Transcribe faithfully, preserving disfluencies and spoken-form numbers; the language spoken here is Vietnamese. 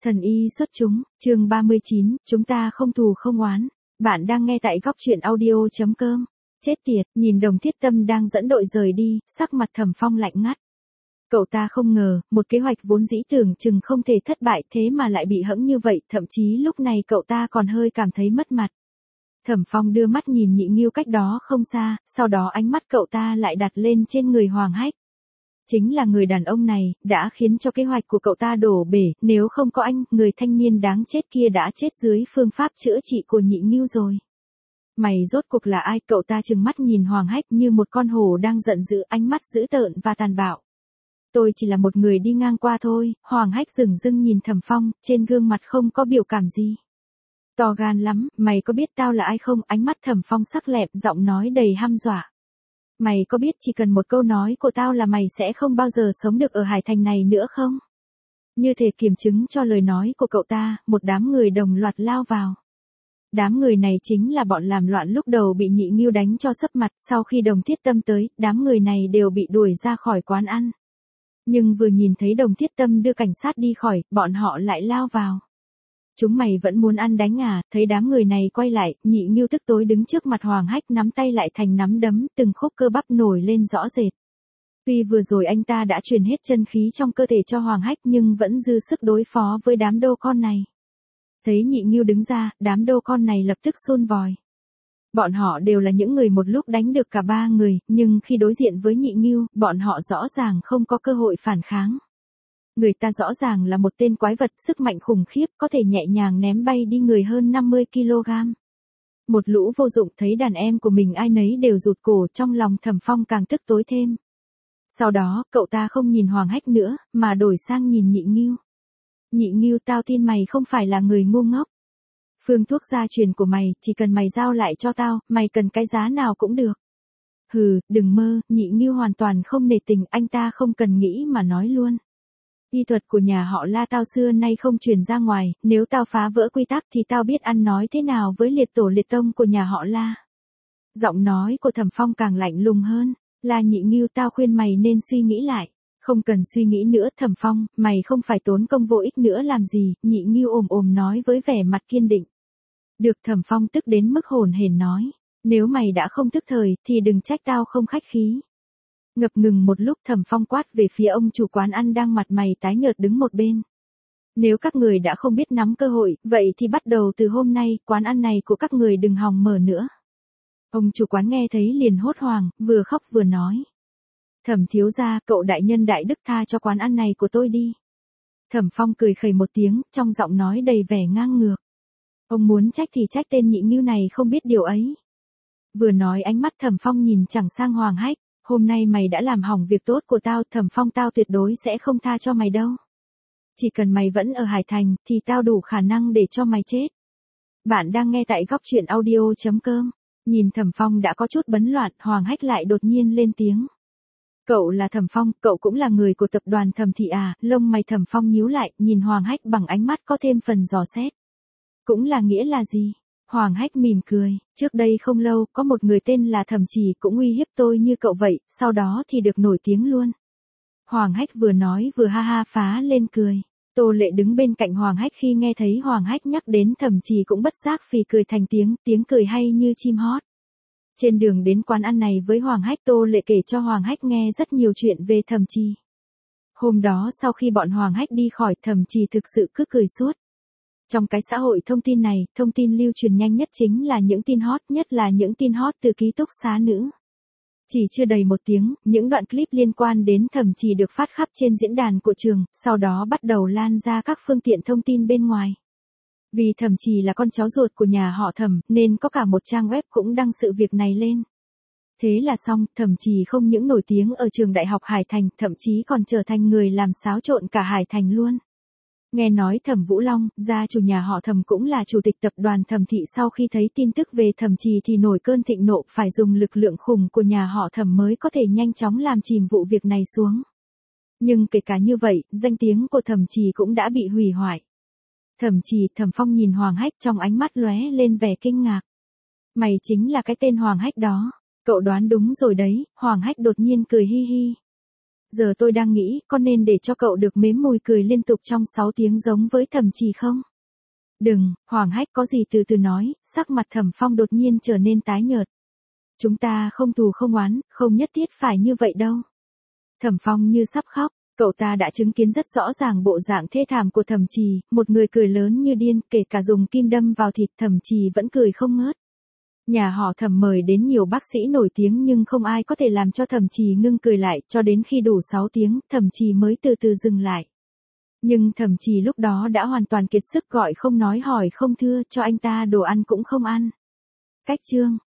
Thần y xuất chúng, chương ba mươi chín, chúng ta không thù không oán. Bạn đang nghe tại góc truyện audio.com. Chết tiệt, nhìn Đồng Thiết Tâm đang dẫn đội rời đi, sắc mặt Thẩm Phong lạnh ngắt. Cậu ta không ngờ, một kế hoạch vốn dĩ tưởng chừng không thể thất bại thế mà lại bị hẫng như vậy, thậm chí lúc này cậu ta còn hơi cảm thấy mất mặt. Thẩm Phong đưa mắt nhìn Nhị Nghiêu cách đó không xa, sau đó ánh mắt cậu ta lại đặt lên trên người Hoàng Hách. Chính là người đàn ông này, đã khiến cho kế hoạch của cậu ta đổ bể, nếu không có anh, người thanh niên đáng chết kia đã chết dưới phương pháp chữa trị của Nhị Nghiêu rồi. Mày rốt cuộc là ai? Cậu ta trừng mắt nhìn Hoàng Hách như một con hổ đang giận dữ, ánh mắt dữ tợn và tàn bạo. Tôi chỉ là một người đi ngang qua thôi. Hoàng Hách dửng dưng nhìn Thẩm Phong, trên gương mặt không có biểu cảm gì. To gan lắm, mày có biết tao là ai không? Ánh mắt Thẩm Phong sắc lẹm, giọng nói đầy hăm dọa. Mày có biết chỉ cần một câu nói của tao là mày sẽ không bao giờ sống được ở Hải Thành này nữa không? Như thể kiểm chứng cho lời nói của cậu ta, một đám người đồng loạt lao vào. Đám người này chính là bọn làm loạn lúc đầu bị Nhị Nghiêu đánh cho sấp mặt, sau khi Đồng Thiết Tâm tới, đám người này đều bị đuổi ra khỏi quán ăn. Nhưng vừa nhìn thấy Đồng Thiết Tâm đưa cảnh sát đi khỏi, bọn họ lại lao vào. Chúng mày vẫn muốn ăn đánh à? Thấy đám người này quay lại, Nhị Nghiêu tức tối đứng trước mặt Hoàng Hách, nắm tay lại thành nắm đấm, từng khúc cơ bắp nổi lên rõ rệt. Tuy vừa rồi anh ta đã truyền hết chân khí trong cơ thể cho Hoàng Hách nhưng vẫn dư sức đối phó với đám đô con này. Thấy Nhị Nghiêu đứng ra, đám đô con này lập tức xôn vòi. Bọn họ đều là những người một lúc đánh được cả ba người, nhưng khi đối diện với Nhị Nghiêu, bọn họ rõ ràng không có cơ hội phản kháng. Người ta rõ ràng là một tên quái vật, sức mạnh khủng khiếp, có thể nhẹ nhàng ném bay đi người hơn năm mươi ki lô gam. Một lũ vô dụng thấy đàn em của mình ai nấy đều rụt cổ, trong lòng Thẩm Phong càng tức tối thêm. Sau đó, cậu ta không nhìn Hoàng Hách nữa, mà đổi sang nhìn Nhị Nghiêu. Nhị Nghiêu, tao tin mày không phải là người ngu ngốc. Phương thuốc gia truyền của mày, chỉ cần mày giao lại cho tao, mày cần cái giá nào cũng được. Hừ, đừng mơ. Nhị Nghiêu hoàn toàn không nể tình, anh ta không cần nghĩ mà nói luôn. Y thuật của nhà họ La tao xưa nay không truyền ra ngoài, nếu tao phá vỡ quy tắc thì tao biết ăn nói thế nào với liệt tổ liệt tông của nhà họ La. Giọng nói của Thẩm Phong càng lạnh lùng hơn. Là Nhị Nghiêu, tao khuyên mày nên suy nghĩ lại. Không cần suy nghĩ nữa Thẩm Phong, mày không phải tốn công vô ích nữa làm gì? Nhị Nghiêu ồm ồm nói với vẻ mặt kiên định. Được. Thẩm Phong tức đến mức hồn hển nói. Nếu mày đã không thức thời thì đừng trách tao không khách khí. Ngập ngừng một lúc, Thẩm Phong quát về phía ông chủ quán ăn đang mặt mày tái nhợt đứng một bên. Nếu các người đã không biết nắm cơ hội, vậy thì bắt đầu từ hôm nay, quán ăn này của các người đừng hòng mở nữa. Ông chủ quán nghe thấy liền hốt hoảng, vừa khóc vừa nói. Thẩm thiếu gia, cậu đại nhân đại đức tha cho quán ăn này của tôi đi. Thẩm Phong cười khẩy một tiếng, trong giọng nói đầy vẻ ngang ngược. Ông muốn trách thì trách tên Nhị Nghiêu này không biết điều ấy. Vừa nói ánh mắt Thẩm Phong nhìn chẳng sang Hoàng Hách. Hôm nay mày đã làm hỏng việc tốt của tao, Thẩm Phong, tao tuyệt đối sẽ không tha cho mày đâu. Chỉ cần mày vẫn ở Hải Thành, thì tao đủ khả năng để cho mày chết. Bạn đang nghe tại góc truyện audio.com. Nhìn Thẩm Phong đã có chút bấn loạn, Hoàng Hách lại đột nhiên lên tiếng. Cậu là Thẩm Phong, cậu cũng là người của tập đoàn Thẩm thị à? Lông mày Thẩm Phong nhíu lại, nhìn Hoàng Hách bằng ánh mắt có thêm phần dò xét. Cũng là nghĩa là gì? Hoàng Hách mỉm cười, trước đây không lâu, có một người tên là Thẩm Trì cũng uy hiếp tôi như cậu vậy, sau đó thì được nổi tiếng luôn. Hoàng Hách vừa nói vừa ha ha phá lên cười. Tô Lệ đứng bên cạnh Hoàng Hách khi nghe thấy Hoàng Hách nhắc đến Thẩm Trì cũng bất giác phì cười thành tiếng, tiếng cười hay như chim hót. Trên đường đến quán ăn này với Hoàng Hách, Tô Lệ kể cho Hoàng Hách nghe rất nhiều chuyện về Thẩm Trì. Hôm đó sau khi bọn Hoàng Hách đi khỏi, Thẩm Trì thực sự cứ cười suốt. Trong cái xã hội thông tin này, thông tin lưu truyền nhanh nhất chính là những tin hot, nhất là những tin hot từ ký túc xá nữ. Chỉ chưa đầy một tiếng, những đoạn clip liên quan đến Thẩm Trì được phát khắp trên diễn đàn của trường, sau đó bắt đầu lan ra các phương tiện thông tin bên ngoài. Vì Thẩm Trì là con cháu ruột của nhà họ Thẩm, nên có cả một trang web cũng đăng sự việc này lên. Thế là xong, Thẩm Trì không những nổi tiếng ở trường Đại học Hải Thành, thậm chí còn trở thành người làm xáo trộn cả Hải Thành luôn. Nghe nói Thẩm Vũ Long, gia chủ nhà họ Thẩm cũng là chủ tịch tập đoàn Thẩm thị, sau khi thấy tin tức về Thẩm Trì thì nổi cơn thịnh nộ, phải dùng lực lượng khủng của nhà họ Thẩm mới có thể nhanh chóng làm chìm vụ việc này xuống. Nhưng kể cả như vậy, danh tiếng của Thẩm Trì cũng đã bị hủy hoại. Thẩm Trì, Thẩm Phong nhìn Hoàng Hách, trong ánh mắt lóe lên vẻ kinh ngạc. Mày chính là cái tên Hoàng Hách đó. Cậu đoán đúng rồi đấy. Hoàng Hách đột nhiên cười hi hi. Giờ tôi đang nghĩ, có nên để cho cậu được nếm mùi cười liên tục trong sáu tiếng giống với Thẩm Trì không? Đừng, Hoàng Hách có gì từ từ nói, sắc mặt Thẩm Phong đột nhiên trở nên tái nhợt. Chúng ta không thù không oán, không nhất thiết phải như vậy đâu. Thẩm Phong như sắp khóc, cậu ta đã chứng kiến rất rõ ràng bộ dạng thê thảm của Thẩm Trì, một người cười lớn như điên, kể cả dùng kim đâm vào thịt Thẩm Trì vẫn cười không ngớt. Nhà họ Thẩm mời đến nhiều bác sĩ nổi tiếng nhưng không ai có thể làm cho Thẩm Trì ngưng cười lại, cho đến khi đủ sáu tiếng, Thẩm Trì mới từ từ dừng lại. Nhưng Thẩm Trì lúc đó đã hoàn toàn kiệt sức, gọi không nói hỏi không thưa, cho anh ta đồ ăn cũng không ăn. Cách chương